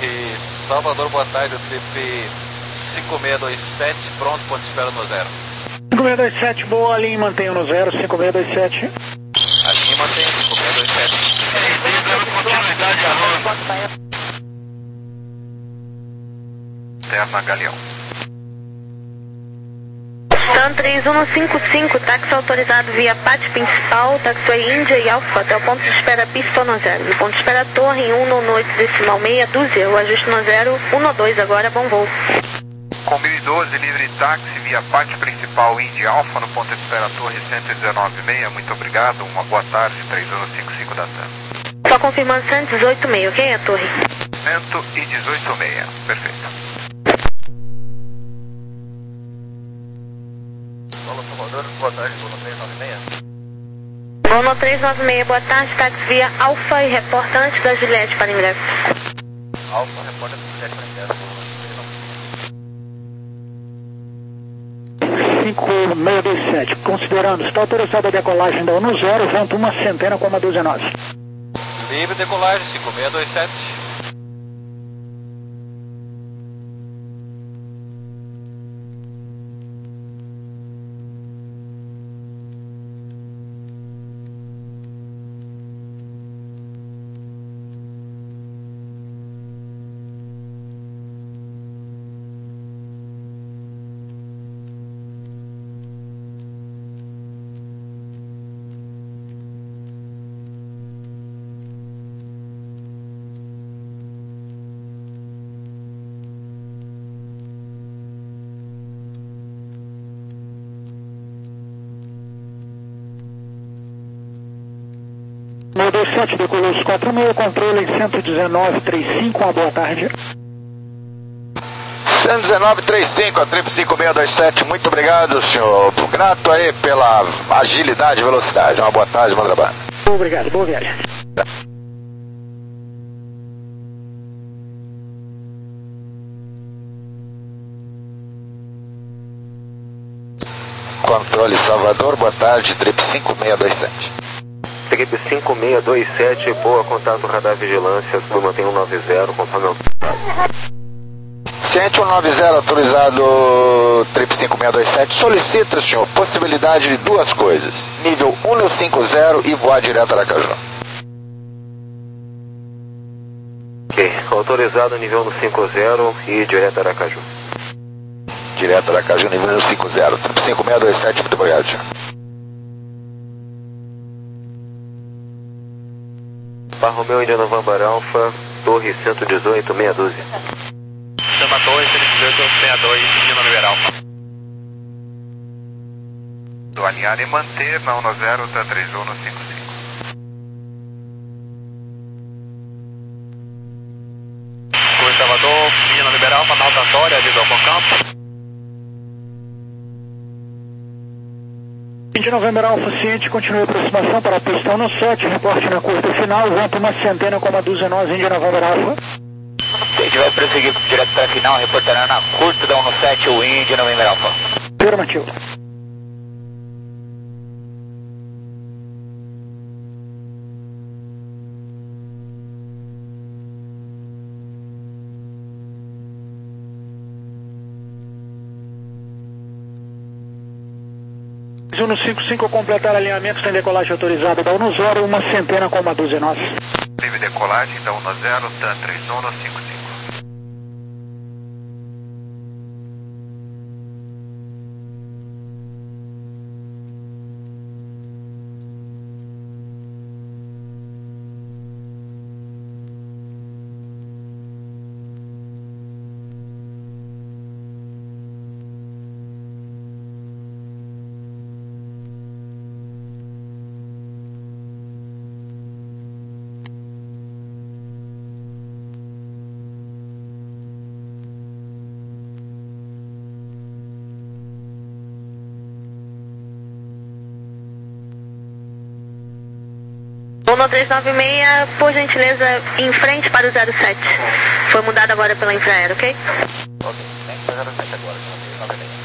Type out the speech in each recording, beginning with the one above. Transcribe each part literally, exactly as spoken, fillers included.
Torre Salvador, boa tarde, o trip cinco seis dois sete, pronto, ponto de espera no zero. cinco seis dois sete, boa, linha mantenho no zero, cinco seis dois sete. A linha mantém cinco seis dois sete. Continuidade a Terna Galeão. TAM três um cinco cinco, táxi autorizado via pátio principal, taxiway Índia e Alfa, até o ponto de espera pista no zero. E ponto de espera Torre um no oito decimal seis, dúzia, o ajuste no zero, um dois agora, bom voo. Com mil e doze, livre táxi via pátio principal Índia Alfa no ponto de espera Torre cento e dezenove vírgula seis, muito obrigado, uma boa tarde, três um cinco cinco da TAM. Só confirmando cento e dezoito vírgula seis, ok, a torre? cento e dezoito vírgula seis, perfeito. Solo Salvador, boa tarde, Bono três nove seis. Bono três nove seis, boa tarde, táxi via Alfa e reporta antes da Juliette para ingresso. Alfa, repórter do Juliette para ingresso. cinco seis dois sete, considerando, está autorizada a decolagem da ONU zero, vento uma centena, coma dezenove. Livre decolagem, cinco seis dois sete. seis dois sete, decolou os quatro seis, controle cento e dezenove trinta e cinco, uma boa tarde. cento e dezenove trinta e cinco, a trip cinco seis dois sete, muito obrigado, senhor. Grato aí pela agilidade e velocidade. Uma boa tarde, bom trabalho. Obrigado, boa viagem. Controle Salvador, boa tarde, trip cinco seis dois sete. Trip cinco seis dois sete, boa, contato radar vigilância, turma tem cento e noventa, conforme autorizado. cento e noventa autorizado, trip cinco seis dois sete, solicita, senhor, possibilidade de duas coisas, nível um no cinquenta e voar direto a Aracaju. Ok, autorizado nível no cinquenta e direto a Aracaju. Direto a Aracaju, nível um no cinquenta, trip cinco seis dois sete, muito obrigado, senhor. Par Romeo India November Alpha, Torre cento e dezoito, meia dúzia. Chama Torre cento e dezoito sessenta e dois, Indiana Liberal. Do alinhar e manter na um zero, TAM três um no cinco cinco. Torre Salvador, Indiana Liberal, Manaus Antônia, aviso ao Concampo. vinte e nove Alfa ciente, continue a aproximação para a pista no sete, reporte na curta final, vento uma centena, coma dezenove, India November Alfa. Se tiver prosseguir direto para a final, reportará na curta da um no sete, o India November Alpha. Afirmativo. um no cinco cinco, completar alinhamento, tem decolagem autorizada da ONU zero, uma centena, coma dezenove. Livre decolagem da um zero, TAM três um no cinco cinco. Bono três nove seis, por gentileza, em frente para o zero sete. Foi mudado agora pela Infraero, ok? Ok, tem que zero sete agora, três nove seis.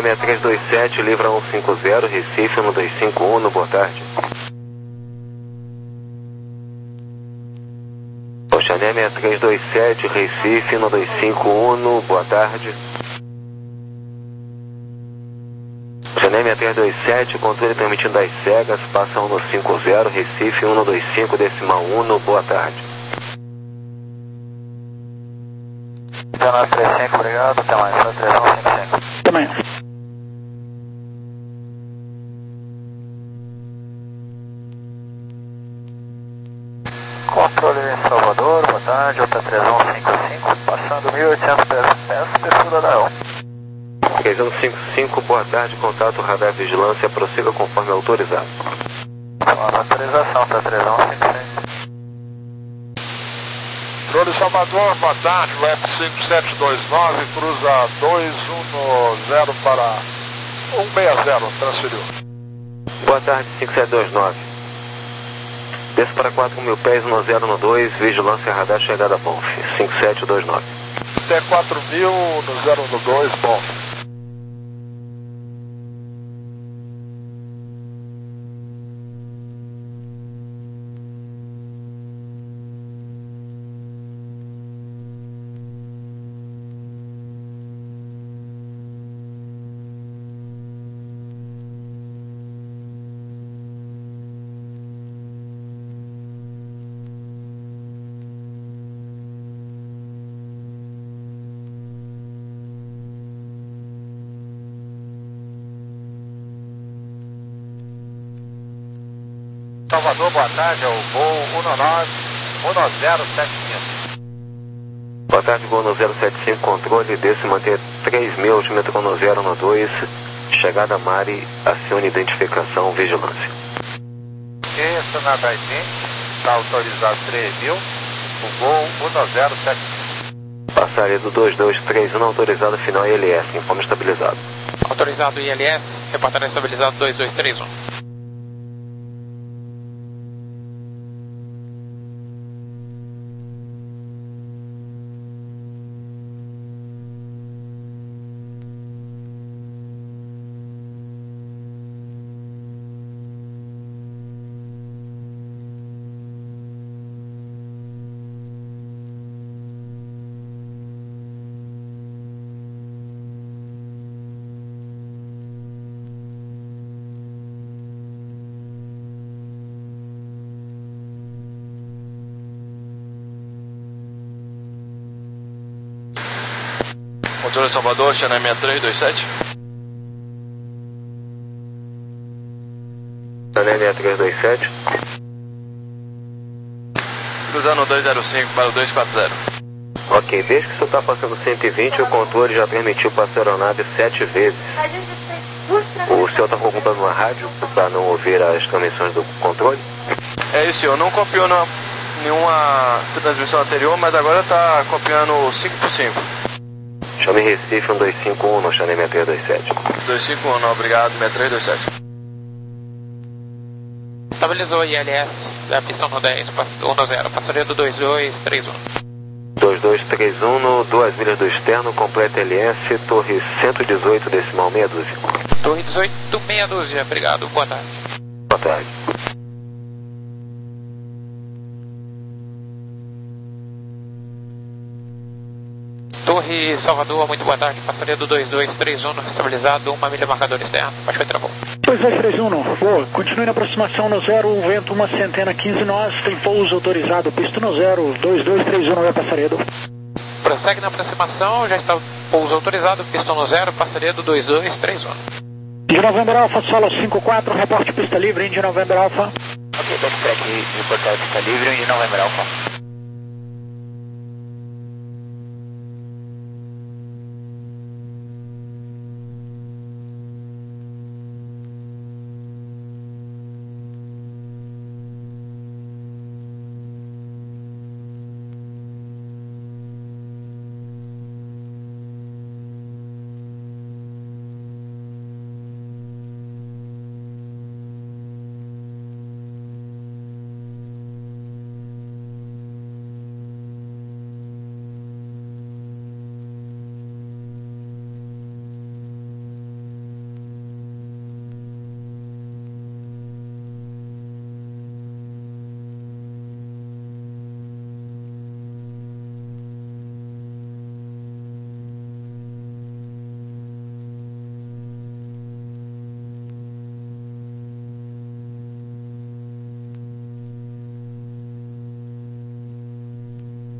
seis três dois sete, livra um cinco zero, Recife um dois cinco um, boa tarde. Oxané seis três dois sete, Recife um dois cinco um, boa tarde. Oxané seis três dois sete, controle permitindo das cegas, passa um cinco zero, Recife um dois cinco, decimal um, boa tarde. nove três cinco, obrigado, até mais, nove três um cinco cinco. Até amanhã. Controle em Salvador, boa tarde, Alta três um cinco cinco, passando mil e oitocentos pés, descida da um. três um cinco cinco, boa tarde, contato radar vigilância, prossiga conforme autorizado. Nova autorização para três um cinco cinco. Controle Salvador, boa tarde, o F cinco sete dois nove, cruza dois um zero para um seis zero, transferiu. Boa tarde, cinco sete dois nove. Desce para quatro mil pés, um zero um dois, vigilância radar, chegada a Bonf, cinco sete dois nove. Até quatro mil no zero um dois, bom. Salvador, boa tarde, é o voo um nove um zero sete cinco. Boa tarde, voo no zero sete cinco, controle, desce manter três mil, altímetro no zero um dois, chegada Mari, acione identificação, vigilância. Ok, Sonata vinte, está autorizado três mil, o voo um zero sete cinco. Passaria do dois dois três um, autorizado final I L S, informe estabilizado. Autorizado I L S, reportagem estabilizado dois dois três um. Controle Salvador, Xané seis três dois sete. Xané seis três dois sete. Cruzando dois zero cinco para o dois quatro zero. Ok, desde que o senhor está passando cento e vinte, o controle já permitiu passar a aeronave sete vezes. O senhor está ocupando uma rádio para não ouvir as transmissões do controle? É isso, eu não copiou na, nenhuma transmissão anterior, mas agora está copiando cinco por cinco. Chame Recife um dois cinco um no Xané seis três dois sete. dois cinco um, obrigado, seis três dois sete. Estabilizou I L S da pista um dez, um zero, passaria do dois dois três um. dois dois três um no duas milhas do externo, completa L S, torre cento e dezoito, decimal meia dúzia. Torre dezoito, meia dúzia, obrigado, boa tarde. Boa tarde. Torre Salvador, muito boa tarde, passaria do dois dois três um, estabilizado, uma milha marcador externo, pode foi travou. dois dois três um, boa, continue na aproximação no zero, vento uma centena quinze nós, tem pouso autorizado, pista no zero, dois dois três um, não é passaredo. Prossegue na aproximação, já está pouso autorizado, pista no zero, passaria do dois dois três um. De November Alpha, solo cinco quatro, reporte pista livre, de November Alpha. Ok, backtrack, reportar pista livre, de November Alpha.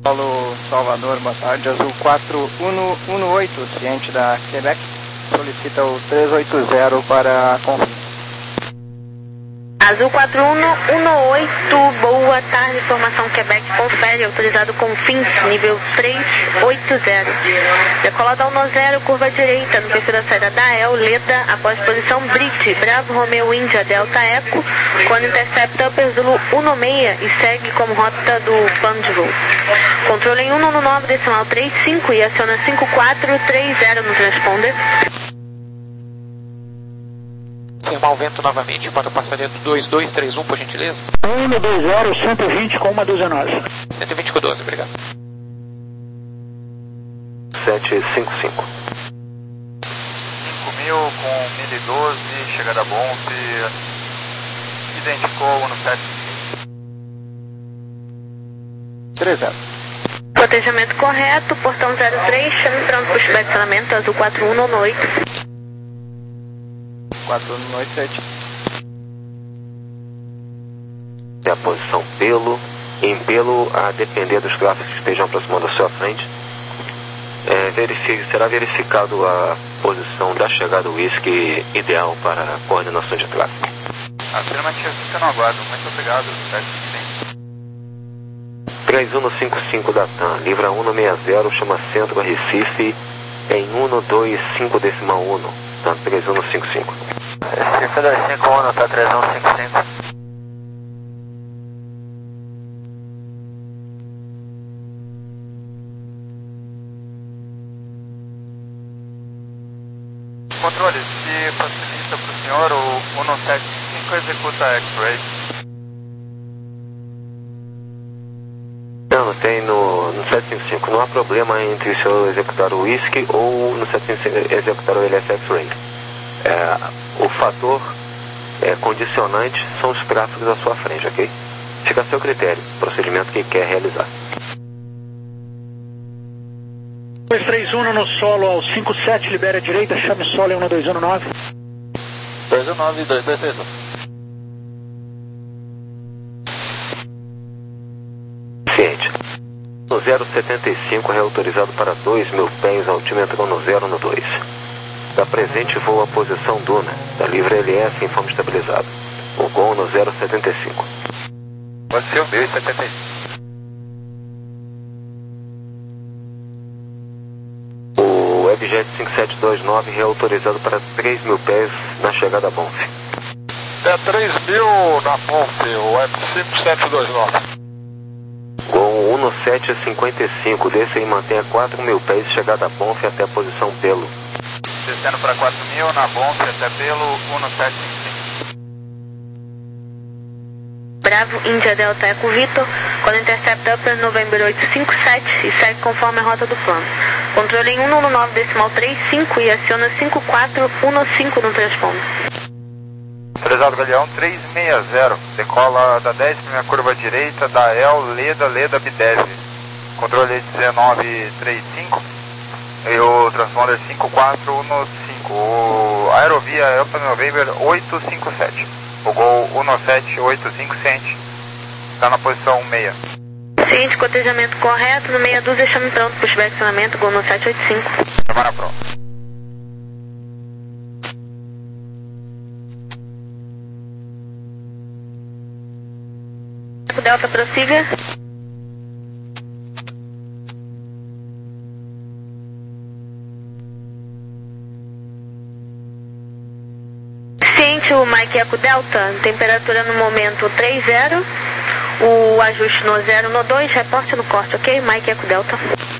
Paulo Salvador, boa tarde. Azul quatro um um oito, ciente da Quebec, solicita o três oito zero para confirmar. Azul quatro um um oito, boa tarde, informação Quebec, confere, autorizado com fins, nível três oito zero. Decolada ao no zero, curva direita, no perfil da saída da E L, Leda, após posição Brit, Bravo Romeo Índia, Delta Eco, quando intercepta Upper Zulu um seis e segue como rota do plano de voo. Controle em cento e nove, decimal trinta e cinco e aciona cinco quatro três zero no transponder. Confirmar o vento novamente para o passageiro dois dois três um, por gentileza. um dois zero, cento e vinte com uma dúzia nós. cento e vinte com doze, obrigado. sete cinco cinco. cinco mil com mil e doze, chegada a Bonf, identificou o no sete cinco. três zero. Cotejamento correto, portão zero três, chame pronto para o estacionamento, azul quatro um um oito. quatro um oito sete. É a posição pelo. Em pelo, a depender dos tráfegos que estejam aproximando da sua frente, é, verifique, será verificado a posição da chegada Whisky ideal para a coordenação de tráfego. Afirmativo, fica no aguardo. Muito obrigado, sete cinco. três um cinco cinco da T A M, livra um seis zero, chama centro a Recife, em um dois cinco decimal um, tá? três um cinco cinco. Recife dois cinco um, tá três um cinco cinco. Controle, se facilita para o senhor, o um sete cinco executa X-Ray. Não, não tem no, no sete cinco cinco, não há problema entre o senhor executar o Whisky ou no sete cinco cinco executar o L S X-Ray. É, o fator é, condicionante são os tráfegos à sua frente, ok? Fica a seu critério, procedimento que quer realizar. dois três um no solo ao cinco sete, libera a direita, chame solo em um dois um nove. dois um nove, dois dois três um. Ciente. No zero setenta e cinco, reautorizado para dois mil pés, altímetro no zero no dois. Da presente voo à posição Duna, da livre L S em forma estabilizada. O gol no zero setenta e cinco. Pode ser o mil e setenta e cinco. O Webjet cinco sete dois nove, reautorizado para três mil pés na chegada a Bonf. É três mil na ponte, o Web cinco sete dois nove. Gol um sete cinquenta e cinco, desce e mantenha quatro mil pés, chegada a Bonf até a posição pelo. Descendo para quatro mil, na Bonf até pelo um sete cinco cinco. Bravo, Índia, Delta Eco, Vitor, quando intercepta Upper November oito cinco sete e segue conforme a rota do plano. Controle em um nove decimal trinta e cinco e aciona cinco quatro um cinco no transponder. Prezado Galeão três seis zero, decola da dez, primeira curva direita, da E L, Leda, Leda, Bidev. Controle dezenove trinta e cinco e o transponder cinco quatro um cinco. O aerovia Upper November oito cinco sete. O gol um sete oito cinco sente, está na posição seis. Ciente, cotejamento correto, no meia dúzia, chame pronto para o estacionamento, gol no sete oito cinco. Semana pronto. Delta prossiga. Ciente, o Mike Eco Delta, temperatura no momento três zero, o ajuste no zero no dois, reporte no corte, ok? Mike Eco Delta.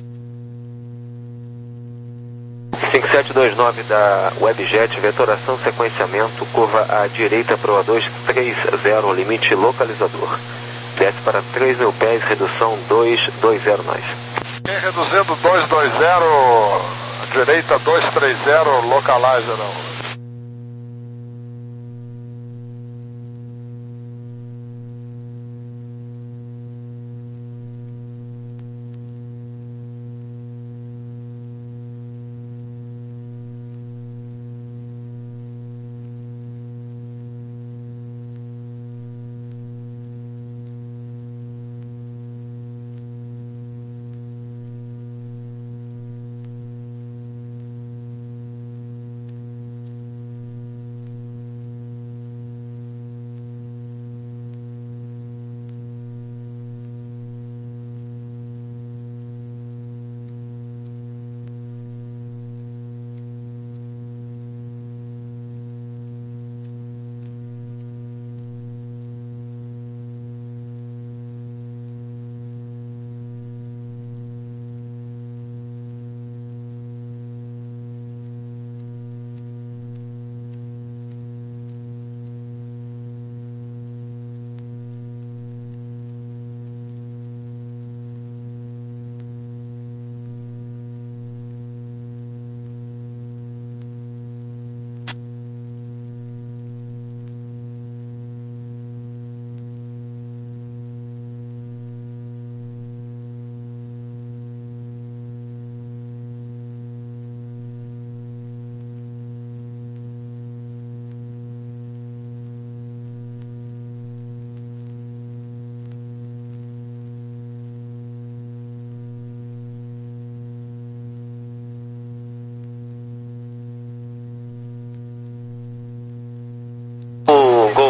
cinco sete dois nove da Webjet, vetoração, sequenciamento, curva à direita para o A dois três zero, limite localizador. Desce para três mil pés, redução dois dois zero nós. Reduzindo dois dois zero, direita dois três zero, localizer.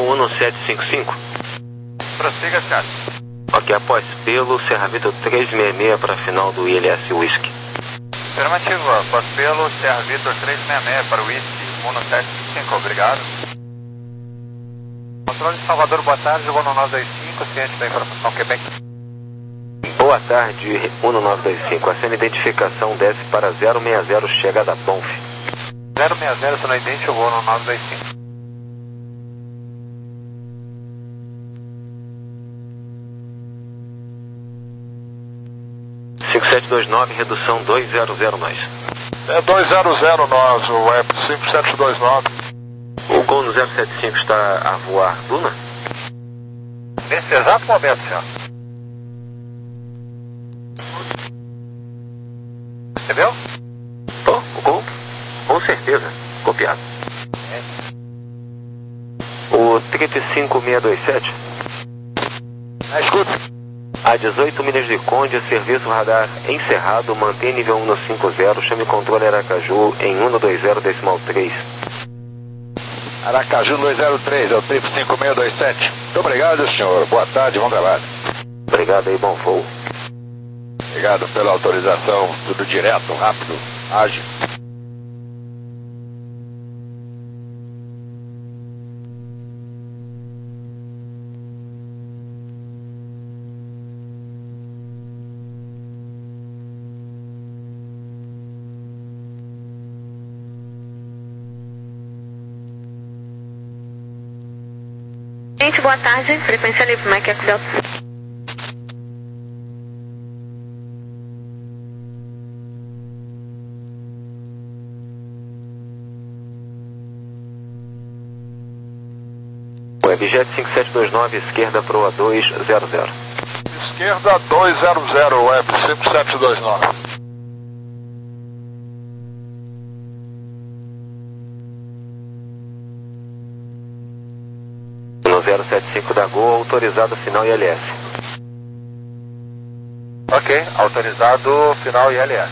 Gol um sete cinco cinco. Prossiga, senhor. Ok, após pelo, Serra Vitor trezentos e sessenta e seis para a final do I L S Whisky. Afirmativo, após pelo, Serra Vitor trezentos e sessenta e seis para o Whisky um sete cinco cinco, obrigado. Controle de Salvador, boa tarde, Gol nove dois cinco, ciente da informação Quebec. Boa tarde, um nove dois cinco. A sua identificação desce para zero seis zero, chegada Bonf. zero seis zero, seu idêntico, Gol nove dois cinco. cinco sete dois nove, redução dois zero zero nós. É dois zero zero nós, o web cinco sete dois nove. O Gol no zero sete cinco está a voar Duna? Nesse exato momento, senhor. Recebeu? Oh, o Gol? Com certeza, copiado. É. O triplo cinco seis dois sete. Ah, escuta. A dezoito milhas de Conde, serviço radar encerrado, mantém nível um cinco zero, chame controle Aracaju em um dois zero decimal três. Aracaju dois zero três, é o triplo cinco seis dois sete. Muito obrigado, senhor. Boa tarde, bom trabalho. Obrigado aí, bom voo. Obrigado pela autorização, tudo direto, rápido, ágil. Gente, boa tarde. Frequência livre, Mike Eco Delta. Webjet cinco sete dois nove, esquerda proa dois zero zero. Esquerda dois zero zero, web cinco sete dois nove. No zero sete cinco da Gol, autorizado final I L S. Ok, autorizado final I L S.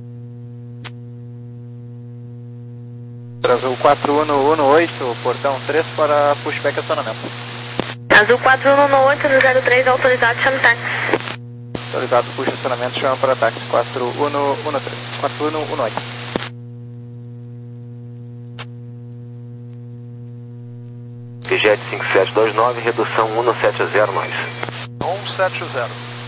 Azul quatro um um oito, portão três para pushback acionamento. Azul quatro um um oito no zero três, autorizado, chame táxi. Autorizado, puxa acionamento, chama para táxi quatro um um três, quatro um um oito. Jet cinco sete dois nove, redução um sete zero nós. um sete zero.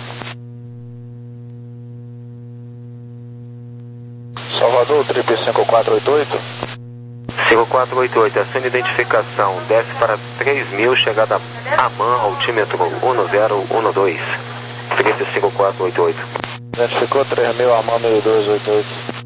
Salvador, triplo cinco quatro oito oito. cinco quatro oito oito, a sua identificação desce para três mil, chegada a man, altímetro um zero um dois. Frequência cinco quatro oito oito. Identificou três mil, a man mil dois oito oito.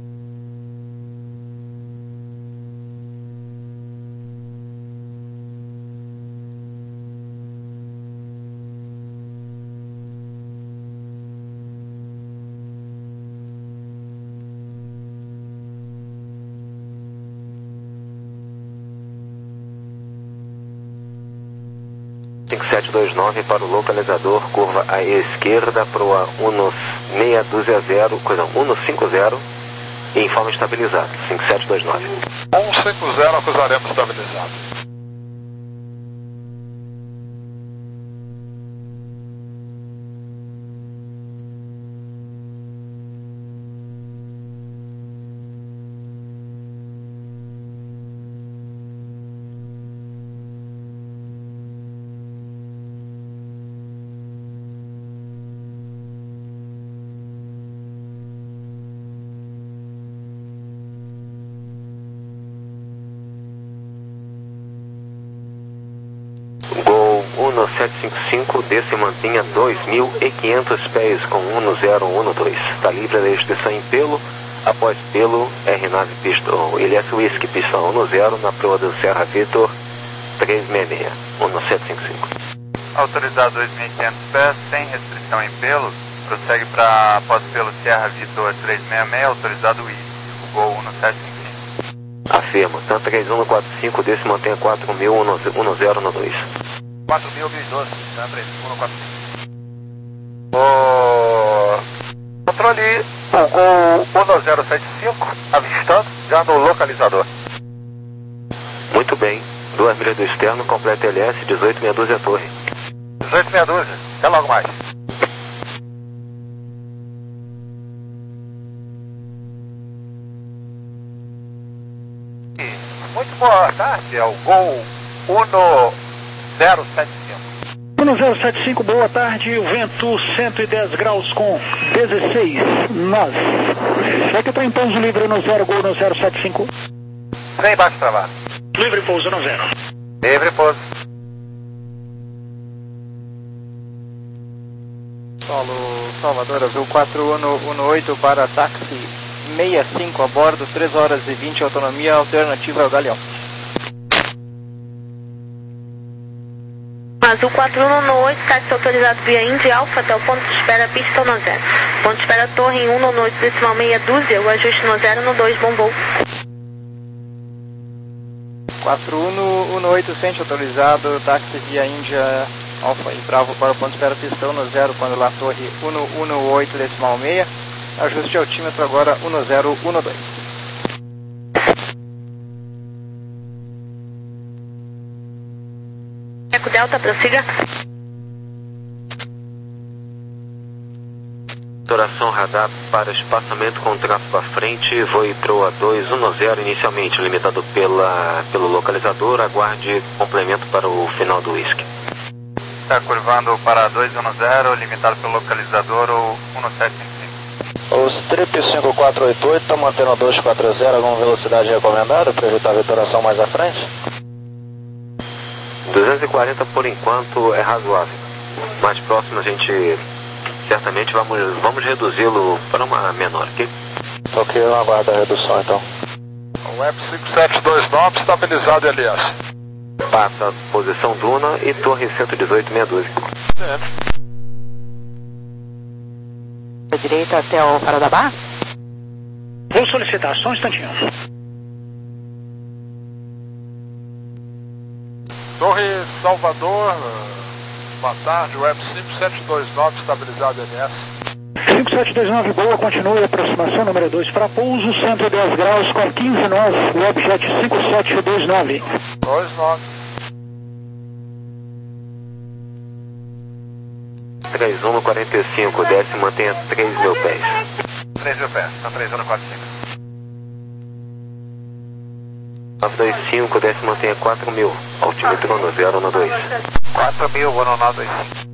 cinco sete dois nove para o localizador, curva à esquerda, proa um seis dois zero, coisa um cinco zero, e em forma estabilizada, cinco sete dois nove. um cinco zero, acusaremos estabilizado. Gol um sete cinco cinco, desce e mantenha dois mil e quinhentos pés com um zero um dois. Está livre da restrição em pelo. Após pelo, R nove pistão, L S Whisky, pistão um zero na proa do Serra Vitor trezentos e sessenta e seis, um sete cinco cinco. Autorizado dois mil e quinhentos pés, sem restrição em pelo. Prossegue para após pelo Serra Vitor trezentos e sessenta e seis, autorizado Whisky, o Gol um sete cinco cinco. Afirma, tanto três um quatro cinco, desce e mantenha quatro mil, um zero um dois. quatro mil, mil e doze, tá, três um quatro cinco. O controle, o Gol um zero sete cinco, avistando, já no localizador. Muito bem, Duas milhas do externo, completa L S, dezoito meia dúzia torre. dezoito meia dúzia, até logo mais. Muito boa tarde, é o Gol um zero sete cinco. um zero sete cinco, boa tarde, o vento cento e dez graus com dezesseis nós. Segue para em pouso livre no zero, Gol no zero sete cinco. Trem baixo travado. Livre pouso no zero. Livre pouso. Solo Salvador, Azul quatro um um oito para táxi sessenta e cinco a bordo, três horas e vinte, autonomia alternativa ao Galeão. Azul quatro um um oito, táxi autorizado via Indy Alpha até o ponto de espera pista no zero. Ponto de espera torre em um no oito decimal meia dúzia, o ajuste no zero no dois, bom voo. quatro um um oito, centro autorizado, táxi via Índia Alfa e Bravo para o ponto de espera pistão no zero, quando lá torre um um oito decimal meia, ajuste de altímetro agora um zero um dois. Eco Delta, prossiga. Monitoração radar para espaçamento com tráfego à frente, voe Proa dois um zero inicialmente, limitado pela, pelo localizador, aguarde complemento para o final do whisky. Está curvando para dois um zero, limitado pelo localizador, o um sete cinco. Os Trip cinco quatro oito oito, está mantendo dois quatro zero, alguma velocidade recomendada para evitar a vitoração mais à frente? duzentos e quarenta por enquanto é razoável. Mais próximo a gente certamente vamos, vamos reduzi-lo para uma menor, ok? Ok, eu aguardo a redução então. O F cinco sete dois nove estabilizado L S. Passa posição Duna e torre cento e dezoito meia dúzia. Da direita até o Paradabá? Vou solicitar, só um instantinho. Torre Salvador, boa tarde, o F cinco sete dois nove estabilizado L S. cinco sete dois nove, boa, continue, aproximação número dois para pouso, cento e dez graus com quinze nós, Webjet cinco sete dois nove. dois nove. três um quarenta e cinco, desce e mantenha três mil pés. três mil pés, está três um quarenta e cinco. nove dois cinco, desce e mantenha quatro mil, altímetro no zero no dois. quatro mil, vou no nove dois cinco.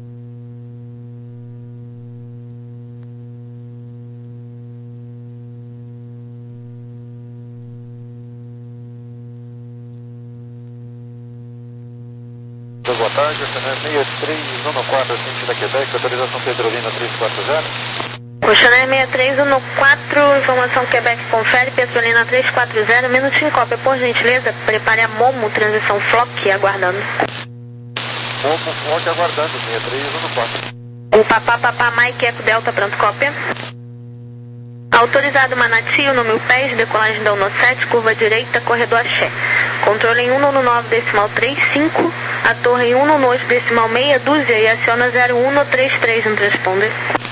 Boa tarde, Chanel seis três um quatro, sentido da Quebec, autorização Pedrolina três quatro zero. O Chanel seis três um quatro, informação Quebec, confere, Petrolina três quatro zero, minutinho cópia, por gentileza, prepare a Momo, transição Flock, aguardando. Momo, Flock, aguardando, seis três um quatro. O Papá Papá Mike, Eco Delta, pronto, cópia. Autorizado Manati, no mil pés, decolagem da um sete, curva direita, corredor Axé. Controle em um nove decimal trinta e cinco, a torre em um oito decimal meia dúzia e aciona zero um três três no transponder.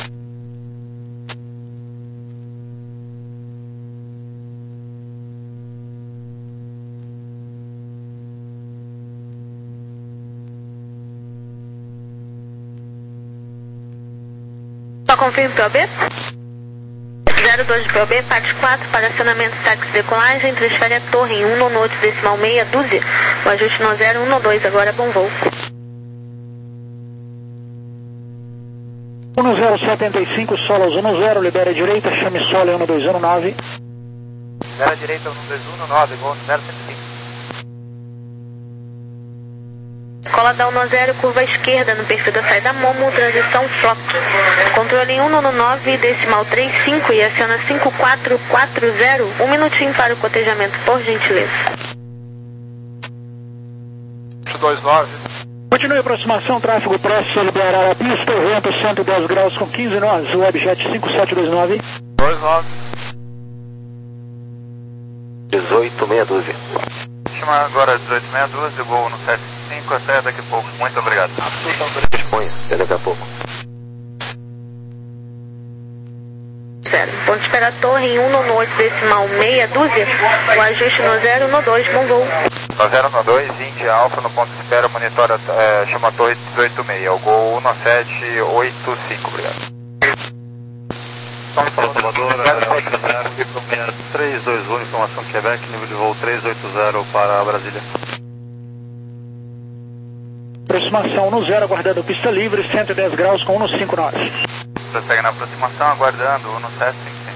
Só confirme P O B? zero dois de P O B, parte quatro, para acionamento táxi decolagem, transfere a torre em um oito decimal meia dúzia, o ajuste no zero um dois, agora bom voo. um zero setenta e cinco, solos um zero, libera a direita, chame solo um dois um nove. Libera a direita um dois um nove, gol zero cento e cinco. Escola da um zero, curva esquerda no perfil da saída Momo, transição Flock. Controle em um nove decimal trinta e cinco e aciona cinco quatro quatro zero. Um minutinho para o cotejamento, por gentileza. dois nove. Continue a aproximação, tráfego próximo, liberar a pista, vento cento e dez graus com quinze nós, Webjet cinco sete dois nove. dois nove. dezoito meia dúzia. Chama agora dezoito meia dúzia, gol no sete cinco, até daqui a pouco. Muito obrigado. Disponha, até daqui a pouco. Zero. Ponto de espera torre em um oito decimal meia dúzia, o ajuste no zero no dois, bom voo. No zero um dois, Índia Alfa no ponto de espera, monitora, é, chama a torre dezoito seis, o Gol um sete oito cinco, obrigado. Salvador, três dois um, informação Quebec, nível de voo três oito zero para Brasília. Aproximação no zero, aguardando pista livre, cento e dez graus com cento e cinco nós. Prossegue na aproximação, aguardando, um sete cinco cinco.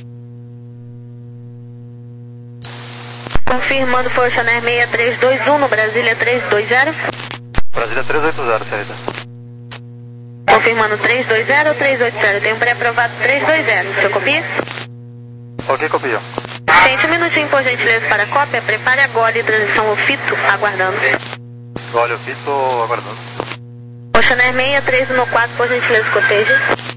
Confirmando Força Air seis três dois um no Brasília três dois zero. Brasília três oito zero, saída. Confirmando três dois zero ou três oito zero. Tem um pré-aprovado três dois zero. Seu copia? Ok, copia. Gente, um minutinho por gentileza para a cópia. Prepare agora e transição ao fito, aguardando. Olha o fito, aguardando. Ocean Air seis três um quatro, por gentileza, coteja.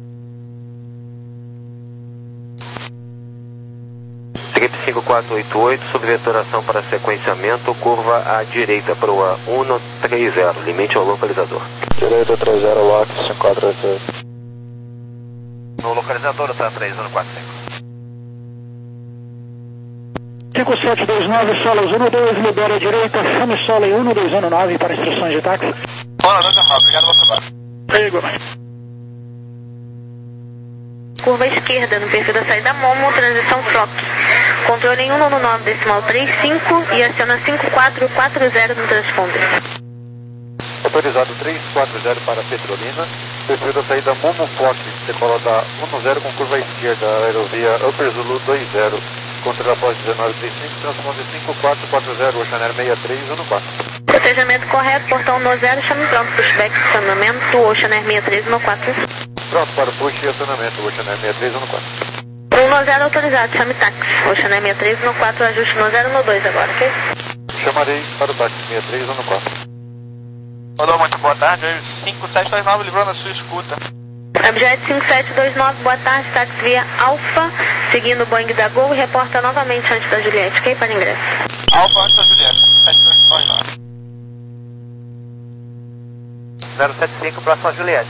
Trip cinco quatro oito oito, sob vetoração para sequenciamento, curva à direita para o um três zero, limite ao localizador. Direita três zero, lock cinco quatro oito oito. No localizador está três um quatro cinco. cinco sete dois nove, Solas um dois, libera a direita, chame Sola um dois um nove para instruções de táxi. Sola dois nove, obrigado pelo trabalho. Pego. Curva esquerda no perfil da saída Momo, transição Flock. Controle em um nove decimal três cinco e aciona cinco quatro quatro zero no transponder. Autorizado três quatro zero para Petrolina, perfil da saída Momo Flock, decola da um zero com curva esquerda, aerovia Upper Zulu dois zero. Controle após dezenove trinta e cinco, transponder cinco quatro quatro zero, Ocean Air seis três um quatro. Protejamento correto, portão no zero, chame pronto, pushback, estacionamento, Ocean Air seis três um quatro. Pronto para o push e acionamento, Ocean Air seis três um quatro. um no zero autorizado, chame táxi, Ocean Air seis três um quatro, ajuste no zero no dois agora, ok? Chamarei para o táxi seis três um quatro. Alô, muito boa tarde, cinco sete dois nove, livrando a sua escuta. Objeto cinco sete dois nove, boa tarde, táxi via Alfa, seguindo o Boeing da Gol e reporta novamente antes da Juliette, ok? Para ingresso. Alfa antes da Juliette, sete dois nove. zero sete cinco, próximo a Juliette.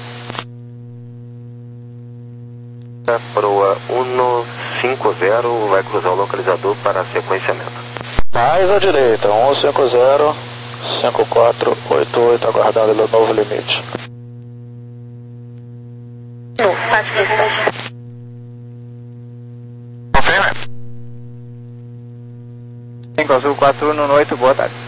Para o um cinco zero, vai cruzar o localizador para sequenciamento. Mais à direita, um cinco zero, cinco quatro oito oito, aguardando o novo limite. No, faz pista. Confirma. cinco Azul quatro um oito, boa tarde.